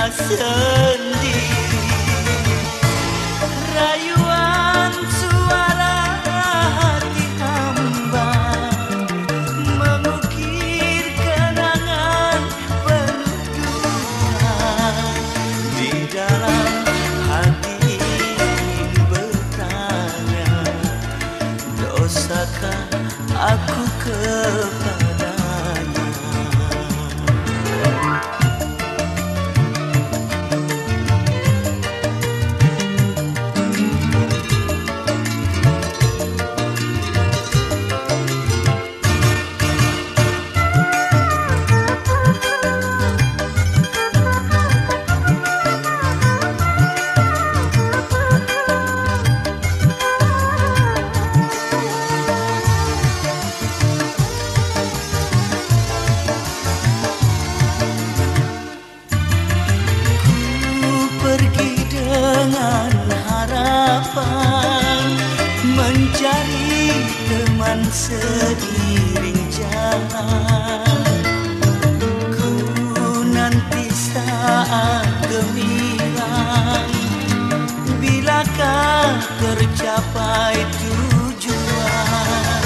sendiri. Rayuan suara hati hamba mengukir kenangan penuh duka. Di dalam hati ingin bertanya, dosakah aku kepadanya? Mencari teman seiring jalan, ku nanti saat gemilang, bilakah tercapai tujuan.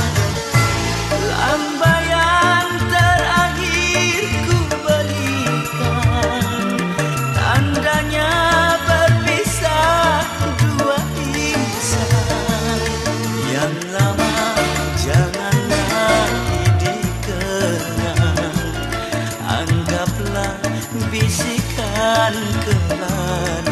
Lambaian terakhir ku berikan, tandanya berpisah dua insan. Yang lama jangan lagi dikenang, anggaplah bisikan kelana.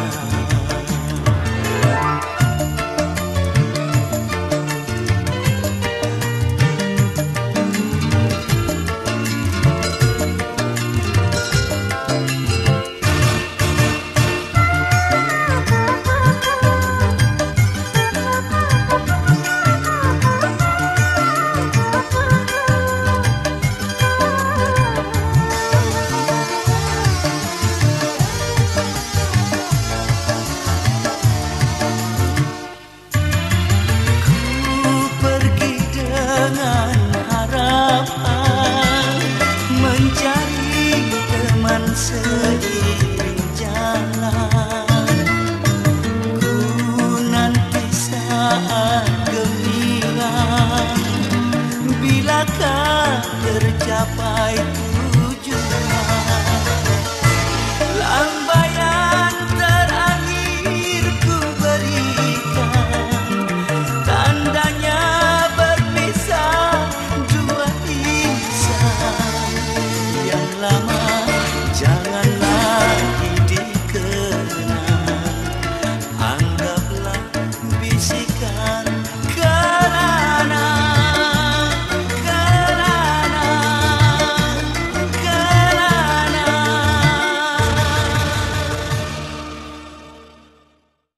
Mencari teman seiring jalan, ku nanti saat gemilang, bilakah tercapai